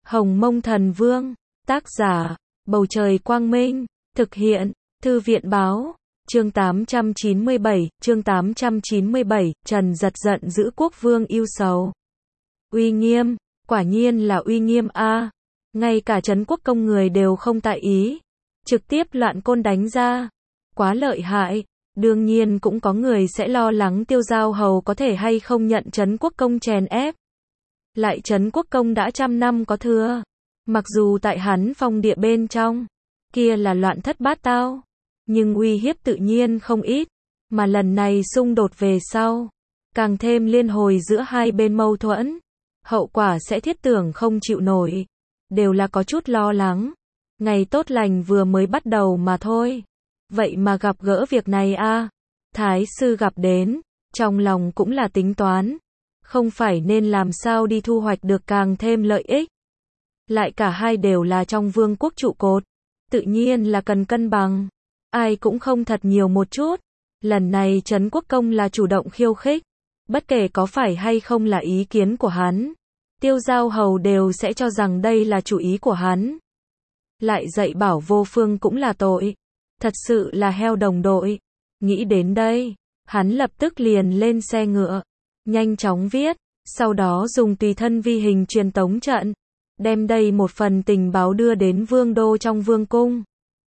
Hồng Mông Thần Vương, tác giả, Bầu Trời Quang Minh, thực hiện, Thư viện Báo, chương 897, Trần Giật giận dữ quốc vương yêu sầu. Uy nghiêm, quả nhiên là uy nghiêm a. Ngay cả Trấn Quốc Công người đều không tại ý, trực tiếp loạn côn đánh ra. Quá lợi hại, đương nhiên cũng có người sẽ lo lắng Tiêu Giao Hầu có thể hay không nhận Trấn Quốc Công chèn ép. Lại Trấn Quốc Công đã 100 năm có thừa, mặc dù tại hắn phong địa bên trong, kia là loạn thất bát tao, nhưng uy hiếp tự nhiên không ít, mà lần này xung đột về sau, càng thêm liên hồi giữa hai bên mâu thuẫn, hậu quả sẽ thiết tưởng không chịu nổi, đều là có chút lo lắng. Ngày tốt lành vừa mới bắt đầu mà thôi, vậy mà gặp gỡ việc này a. Thái sư gặp đến, trong lòng cũng là tính toán, không phải nên làm sao đi thu hoạch được càng thêm lợi ích. Lại cả hai đều là trong vương quốc trụ cột, tự nhiên là cần cân bằng, ai cũng không thật nhiều một chút. Lần này Trấn Quốc Công là chủ động khiêu khích, bất kể có phải hay không là ý kiến của hắn, Tiêu Giao Hầu đều sẽ cho rằng đây là chủ ý của hắn. Lại dạy bảo vô phương cũng là tội, thật sự là heo đồng đội. Nghĩ đến đây, hắn lập tức liền lên xe ngựa, nhanh chóng viết, sau đó dùng tùy thân vi hình truyền tống trận, đem đây một phần tình báo đưa đến vương đô trong vương cung.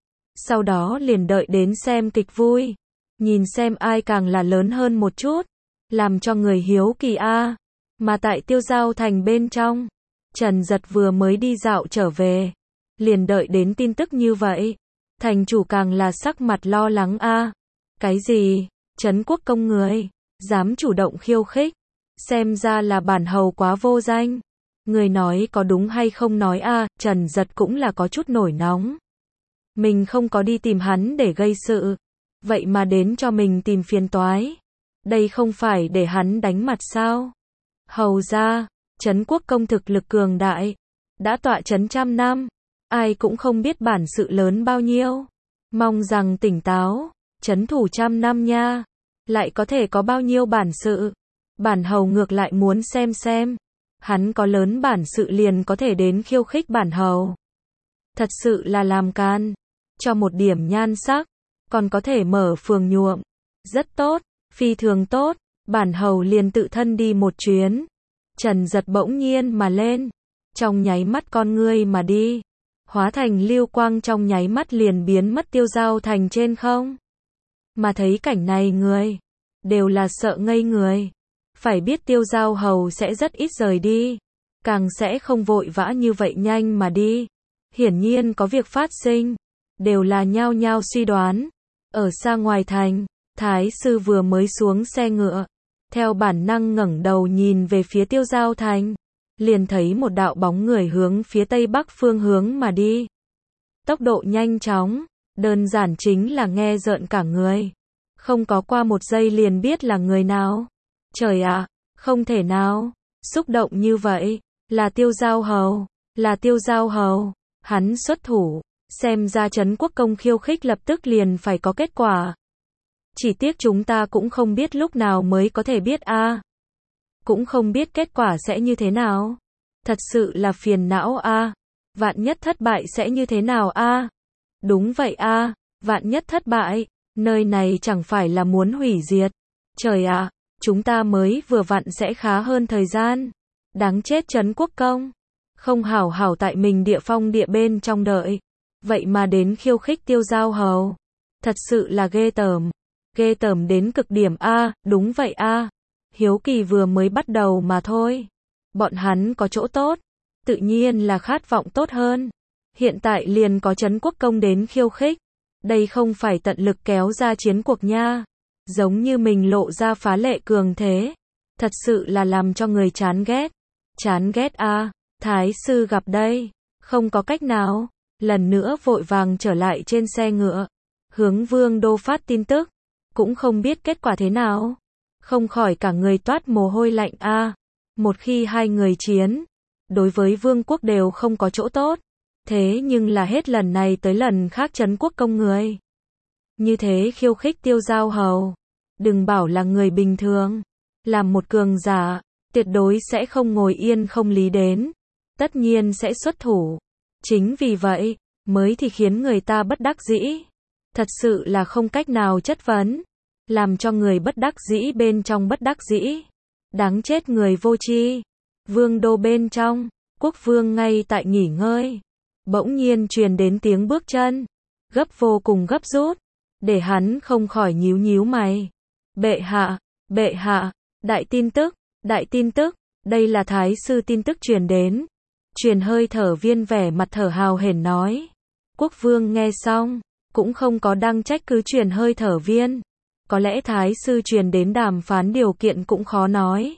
Sau đó liền đợi đến xem kịch vui, nhìn xem ai càng là lớn hơn một chút, làm cho người hiếu kỳ a. Mà tại Tiêu Giao thành bên trong, Trần Giật vừa mới đi dạo trở về, liền đợi đến tin tức như vậy, thành chủ càng là sắc mặt lo lắng a. Cái gì? Trấn Quốc Công người dám chủ động khiêu khích, xem ra là bản hầu quá vô danh. Người nói có đúng hay không nói a? Trần Giật cũng là có chút nổi nóng. Mình không có đi tìm hắn để gây sự, vậy mà đến cho mình tìm phiền toái. Đây không phải để hắn đánh mặt sao? Hầu ra, Trấn Quốc Công thực lực cường đại, đã tọa trấn 100 năm, ai cũng không biết bản sự lớn bao nhiêu. Mong rằng tỉnh táo, trấn thủ 100 năm nha, lại có thể có bao nhiêu bản sự. Bản hầu ngược lại muốn xem, hắn có lớn bản sự liền có thể đến khiêu khích bản hầu. Thật sự là làm can, cho một điểm nhan sắc, còn có thể mở phường nhuộm. Rất tốt, phi thường tốt, bản hầu liền tự thân đi một chuyến. Trần Giật bỗng nhiên mà lên, trong nháy mắt con ngươi mà đi, hóa thành lưu quang trong nháy mắt liền biến mất Tiêu Giao thành trên không. Mà thấy cảnh này người đều là sợ ngây người. Phải biết Tiêu Giao Hầu sẽ rất ít rời đi, càng sẽ không vội vã như vậy nhanh mà đi. Hiển nhiên có việc phát sinh, đều là nhao nhao suy đoán. Ở xa ngoài thành, Thái sư vừa mới xuống xe ngựa, theo bản năng ngẩng đầu nhìn về phía Tiêu Giao thành, liền thấy một đạo bóng người hướng phía tây bắc phương hướng mà đi. Tốc độ nhanh chóng, đơn giản chính là nghe rợn cả người. Không có qua một giây liền biết là người nào. Trời ạ, không thể nào, xúc động như vậy, là Tiêu Giao Hầu, là Tiêu Giao Hầu, hắn xuất thủ, xem ra Trấn Quốc Công khiêu khích lập tức liền phải có kết quả. Chỉ tiếc chúng ta cũng không biết lúc nào mới có thể biết a. Cũng không biết kết quả sẽ như thế nào. Thật sự là phiền não a. Vạn nhất thất bại sẽ như thế nào a? Đúng vậy a, vạn nhất thất bại, nơi này chẳng phải là muốn hủy diệt. Trời ạ, chúng ta mới vừa vặn sẽ khá hơn thời gian. Đáng chết Trấn Quốc Công, không hảo hảo tại mình địa phong địa bên trong đợi, vậy mà đến khiêu khích Tiêu Giao Hầu. Thật sự là ghê tởm đến cực điểm a. Đúng vậy a. Hiếu kỳ vừa mới bắt đầu mà thôi. Bọn hắn có chỗ tốt, tự nhiên là khát vọng tốt hơn. Hiện tại liền có Trấn Quốc Công đến khiêu khích, đây không phải tận lực kéo ra chiến cuộc nha. Giống như mình lộ ra phá lệ cường thế, thật sự là làm cho người chán ghét. Chán ghét a. Thái sư gặp đây, không có cách nào, lần nữa vội vàng trở lại trên xe ngựa, hướng vương đô phát tin tức, cũng không biết kết quả thế nào. Không khỏi cả người toát mồ hôi lạnh a. Một khi hai người chiến, đối với vương quốc đều không có chỗ tốt, thế nhưng là hết lần này tới lần khác Trấn Quốc Công người như thế khiêu khích Tiêu Giao Hầu, đừng bảo là người bình thường, làm một cường giả, tuyệt đối sẽ không ngồi yên không lý đến. tất nhiên sẽ xuất thủ. Chính vì vậy, mới thì khiến người ta bất đắc dĩ. Thật sự là không cách nào chất vấn. Làm cho người bất đắc dĩ bên trong bất đắc dĩ. Đáng chết người vô tri. Vương đô bên trong, quốc vương ngay tại nghỉ ngơi. Bỗng nhiên truyền đến tiếng bước chân. Gấp vô cùng gấp rút. Để hắn không khỏi nhíu nhíu mày. Bệ hạ, đại tin tức, đây là thái sư tin tức truyền đến. Truyền hơi thở viên vẻ mặt thở hào hển nói. Quốc vương nghe xong, cũng không có đăng trách cứ truyền hơi thở viên. Có lẽ thái sư truyền đến đàm phán điều kiện cũng khó nói.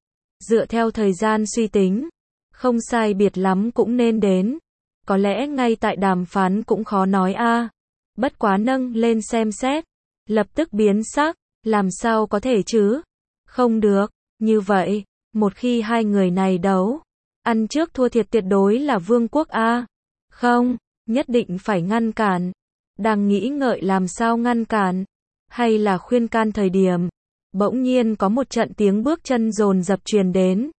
Dựa theo thời gian suy tính, không sai biệt lắm cũng nên đến. Có lẽ ngay tại đàm phán cũng khó nói a. Bất quá nâng lên xem xét, lập tức biến sắc, làm sao có thể chứ? Không được, như vậy, một khi hai người này đấu, ăn trước thua thiệt tuyệt đối là vương quốc a. Không, nhất định phải ngăn cản. Đang nghĩ ngợi làm sao ngăn cản, hay là khuyên can thời điểm, bỗng nhiên có một trận tiếng bước chân dồn dập truyền đến,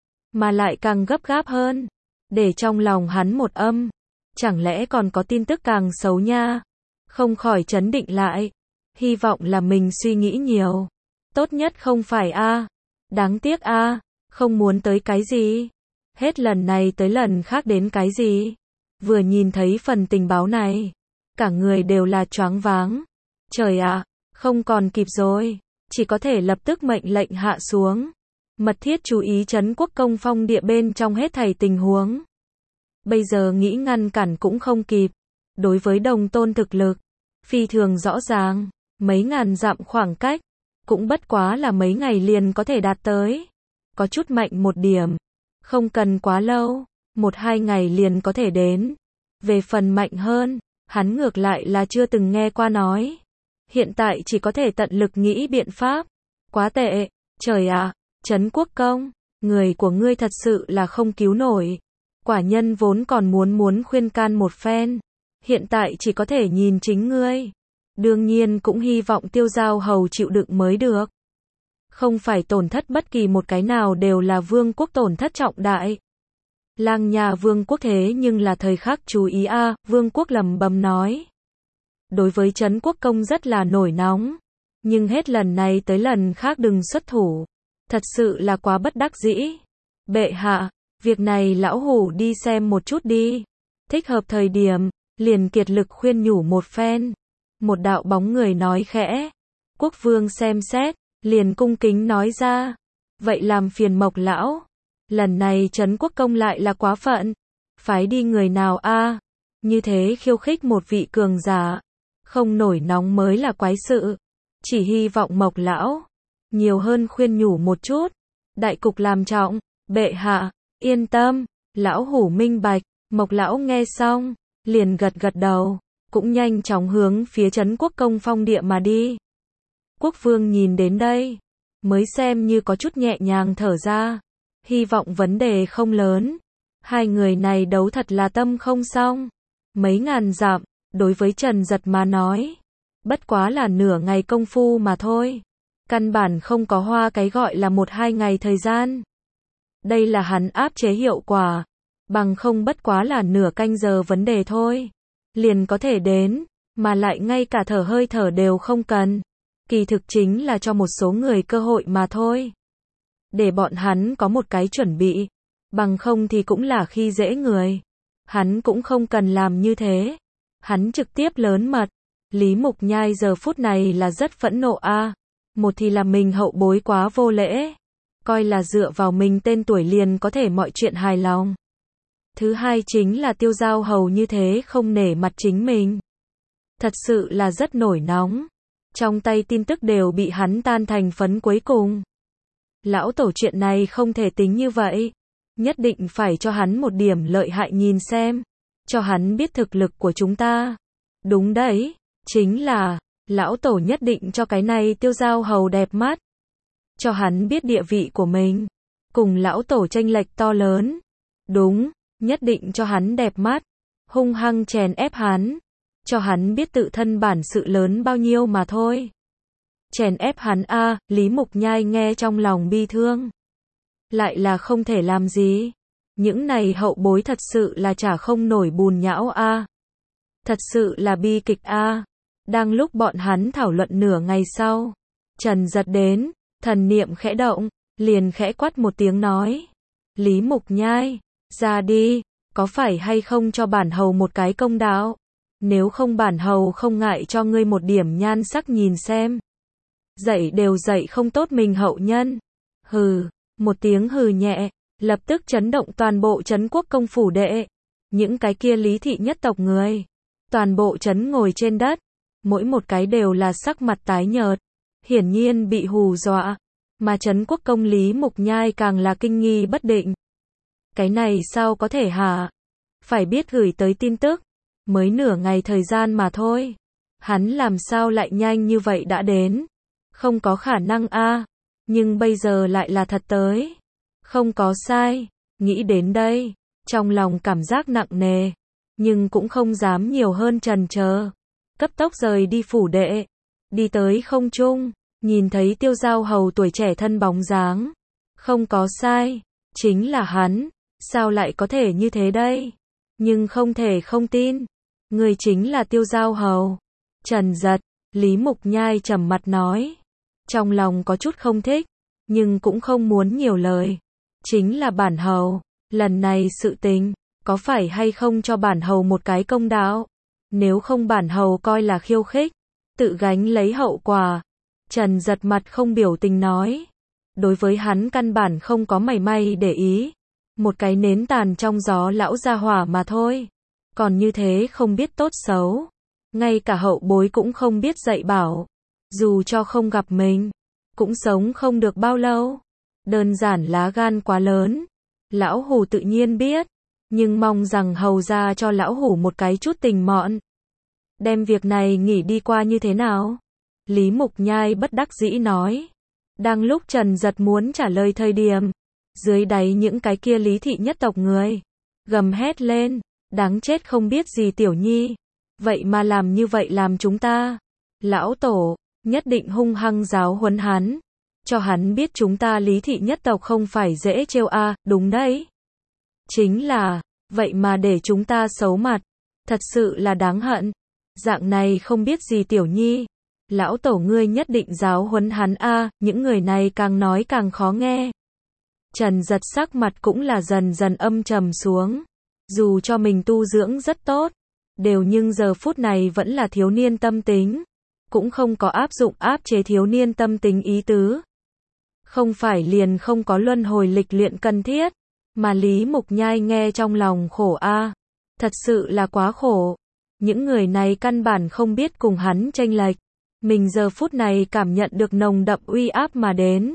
mà lại càng gấp gáp hơn, để trong lòng hắn một âm, chẳng lẽ còn có tin tức càng xấu nha? Không khỏi trấn định lại, hy vọng là mình suy nghĩ nhiều, tốt nhất không phải a. Đáng tiếc a, không muốn tới cái gì, hết lần này tới lần khác đến cái gì. Vừa nhìn thấy phần tình báo này, cả người đều là choáng váng. Trời ạ, không còn kịp rồi, chỉ có thể lập tức mệnh lệnh hạ xuống. Mật thiết chú ý trấn quốc công phong địa bên trong hết thảy tình huống. Bây giờ nghĩ ngăn cản cũng không kịp. Đối với đồng tôn thực lực, phi thường rõ ràng, mấy ngàn dặm khoảng cách, cũng bất quá là mấy ngày liền có thể đạt tới. Có chút mạnh một điểm, không cần quá lâu, 1-2 ngày liền có thể đến. Về phần mạnh hơn, hắn ngược lại là chưa từng nghe qua nói. Hiện tại chỉ có thể tận lực nghĩ biện pháp. Quá tệ, trời ạ, trấn quốc công, người của ngươi thật sự là không cứu nổi. Quả nhân vốn còn muốn khuyên can một phen, hiện tại chỉ có thể nhìn chính ngươi. Đương nhiên cũng hy vọng Tiêu Giao Hầu chịu đựng mới được. Không phải tổn thất bất kỳ một cái nào đều là vương quốc tổn thất trọng đại. Lang nhà vương quốc thế nhưng là thời khắc chú ý a. Vương quốc lẩm bẩm nói. Đối với trấn quốc công rất là nổi nóng, nhưng hết lần này tới lần khác đừng xuất thủ, thật sự là quá bất đắc dĩ. Bệ hạ, việc này lão hủ đi xem một chút đi. Thích hợp thời điểm, liền kiệt lực khuyên nhủ một phen. Một đạo bóng người nói khẽ. Quốc vương xem xét, liền cung kính nói ra. Vậy làm phiền Mộc lão. Lần này trấn quốc công lại là quá phận. Phái đi người nào a? Như thế khiêu khích một vị cường giả. Không nổi nóng mới là quái sự. Chỉ hy vọng Mộc lão nhiều hơn khuyên nhủ một chút. Đại cục làm trọng, bệ hạ, yên tâm, lão hủ minh bạch. Mộc lão nghe xong, liền gật gật đầu, cũng nhanh chóng hướng phía trấn quốc công phong địa mà đi. Quốc vương nhìn đến đây, mới xem như có chút nhẹ nhàng thở ra, hy vọng vấn đề không lớn. Hai người này đấu thật là tâm không xong. Mấy ngàn dặm, đối với Trần Giật mà nói, bất quá là nửa ngày công phu mà thôi. Căn bản không có hoa cái gọi là 1-2 ngày thời gian. Đây là hắn áp chế hiệu quả, bằng không bất quá là nửa canh giờ vấn đề thôi. Liền có thể đến, mà lại ngay cả thở hơi thở đều không cần. Kỳ thực chính là cho một số người cơ hội mà thôi. Để bọn hắn có một cái chuẩn bị, bằng không thì cũng là khi dễ người. Hắn cũng không cần làm như thế. Hắn trực tiếp lớn mật. Lý Mục Nhai giờ phút này là rất phẫn nộ a. Một thì là mình hậu bối quá vô lễ, coi là dựa vào mình tên tuổi liền có thể mọi chuyện hài lòng. Thứ hai chính là Tiêu Giao Hầu như thế không nể mặt chính mình. Thật sự là rất nổi nóng. Trong tay tin tức đều bị hắn tan thành phấn cuối cùng. Lão tổ chuyện này không thể tính như vậy. Nhất định phải cho hắn một điểm lợi hại nhìn xem. Cho hắn biết thực lực của chúng ta. Đúng đấy, chính là, lão tổ nhất định cho cái này Tiêu Giao Hầu đẹp mắt. Cho hắn biết địa vị của mình. Cùng lão tổ chênh lệch to lớn. Đúng, nhất định cho hắn đẹp mắt. Hung hăng chèn ép hắn. Cho hắn biết tự thân bản sự lớn bao nhiêu mà thôi. Chèn ép hắn a. Lý Mục Nhai nghe trong lòng bi thương. Lại là không thể làm gì. Những này hậu bối thật sự là trả không nổi bùn nhão a. Thật sự là bi kịch a. Đang lúc bọn hắn thảo luận nửa ngày sau, Trần Giật đến, thần niệm khẽ động, liền khẽ quát một tiếng nói. Lý Mục Nhai, ra đi, có phải hay không cho bản hầu một cái công đạo? Nếu không bản hầu không ngại cho ngươi một điểm nhan sắc nhìn xem. Dạy đều dạy không tốt mình hậu nhân. Hừ, một tiếng hừ nhẹ, lập tức chấn động toàn bộ trấn quốc công phủ đệ. Những cái kia Lý thị nhất tộc người, toàn bộ trấn ngồi trên đất, mỗi một cái đều là sắc mặt tái nhợt, hiển nhiên bị hù dọa, mà trấn quốc công Lý Mục Nhai càng là kinh nghi bất định. Cái này sao có thể hả? Phải biết gửi tới tin tức, mới nửa ngày thời gian mà thôi. Hắn làm sao lại nhanh như vậy đã đến? Không có khả năng a, nhưng bây giờ lại là thật tới. Không có sai, nghĩ đến đây, trong lòng cảm giác nặng nề, nhưng cũng không dám nhiều hơn chần chờ. Cấp tốc rời đi phủ đệ, đi tới không trung, nhìn thấy Tiêu Giao Hầu tuổi trẻ thân bóng dáng. Không có sai, chính là hắn, sao lại có thể như thế đây? Nhưng không thể không tin, người chính là Tiêu Giao Hầu. Trần Giật, Lý Mục Nhai trầm mặt nói, trong lòng có chút không thích, nhưng cũng không muốn nhiều lời. Chính là bản hầu, lần này sự tình, có phải hay không cho bản hầu một cái công đạo? Nếu không bản hầu coi là khiêu khích, tự gánh lấy hậu quả. Trần Giật mặt không biểu tình nói. Đối với hắn căn bản không có mảy may để ý. Một cái nến tàn trong gió lão gia hỏa mà thôi. Còn như thế không biết tốt xấu. Ngay cả hậu bối cũng không biết dạy bảo. Dù cho không gặp mình, cũng sống không được bao lâu. Đơn giản lá gan quá lớn. Lão hủ tự nhiên biết, nhưng mong rằng hầu ra cho lão hủ một cái chút tình mọn. Đem việc này nghỉ đi qua như thế nào? Lý Mục Nhai bất đắc dĩ nói. Đang lúc Trần Giật muốn trả lời thời điểm, dưới đáy những cái kia Lý thị nhất tộc người gầm hét lên, đáng chết không biết gì tiểu nhi, vậy mà làm như vậy làm chúng ta. Lão tổ, nhất định hung hăng giáo huấn hắn, cho hắn biết chúng ta Lý thị nhất tộc không phải dễ trêu a, đúng đấy. Chính là, vậy mà để chúng ta xấu mặt, thật sự là đáng hận. Dạng này không biết gì tiểu nhi, lão tổ ngươi nhất định giáo huấn hắn a, những người này càng nói càng khó nghe. Trần Giật sắc mặt cũng là dần dần âm trầm xuống. Dù cho mình tu dưỡng rất tốt, đều nhưng giờ phút này vẫn là thiếu niên tâm tính, cũng không có áp dụng áp chế thiếu niên tâm tính ý tứ. Không phải liền không có luân hồi lịch luyện cần thiết, mà Lý Mục Nhai nghe trong lòng khổ a, thật sự là quá khổ. Những người này căn bản không biết cùng hắn chênh lệch. Mình giờ phút này cảm nhận được nồng đậm uy áp mà đến.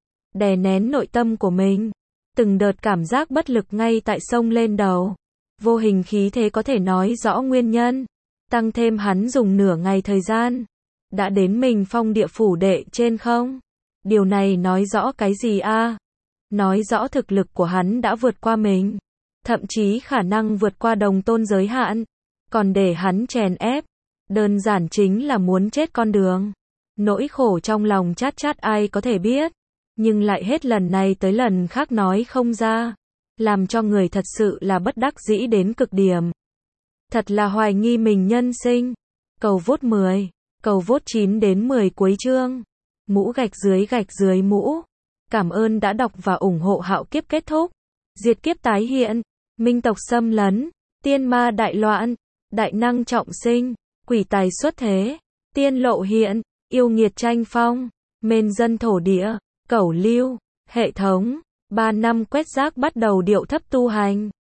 Đè nén nội tâm của mình. Từng đợt cảm giác bất lực ngay tại sông lên đầu. Vô hình khí thế có thể nói rõ nguyên nhân. Tăng thêm hắn dùng nửa ngày thời gian. Đã đến mình phong địa phủ đệ trên không? Điều này nói rõ cái gì a? Nói rõ thực lực của hắn đã vượt qua mình. Thậm chí khả năng vượt qua đồng tôn giới hạn. Còn để hắn chèn ép, đơn giản chính là muốn chết con đường. Nỗi khổ trong lòng chát chát ai có thể biết, nhưng lại hết lần này tới lần khác nói không ra, làm cho người thật sự là bất đắc dĩ đến cực điểm. Thật là hoài nghi mình nhân sinh. Cầu vote 10, cầu vote 9 đến 10 cuối chương. Mũ gạch dưới mũ. Cảm ơn đã đọc và ủng hộ Hạo Kiếp kết thúc. Diệt kiếp tái hiện, minh tộc xâm lấn, tiên ma đại loạn, đại năng trọng sinh, quỷ tài xuất thế, tiên lộ hiện, yêu nghiệt tranh phong, mên dân thổ địa, cẩu lưu, hệ thống, 3 năm quét rác bắt đầu điệu thấp tu hành.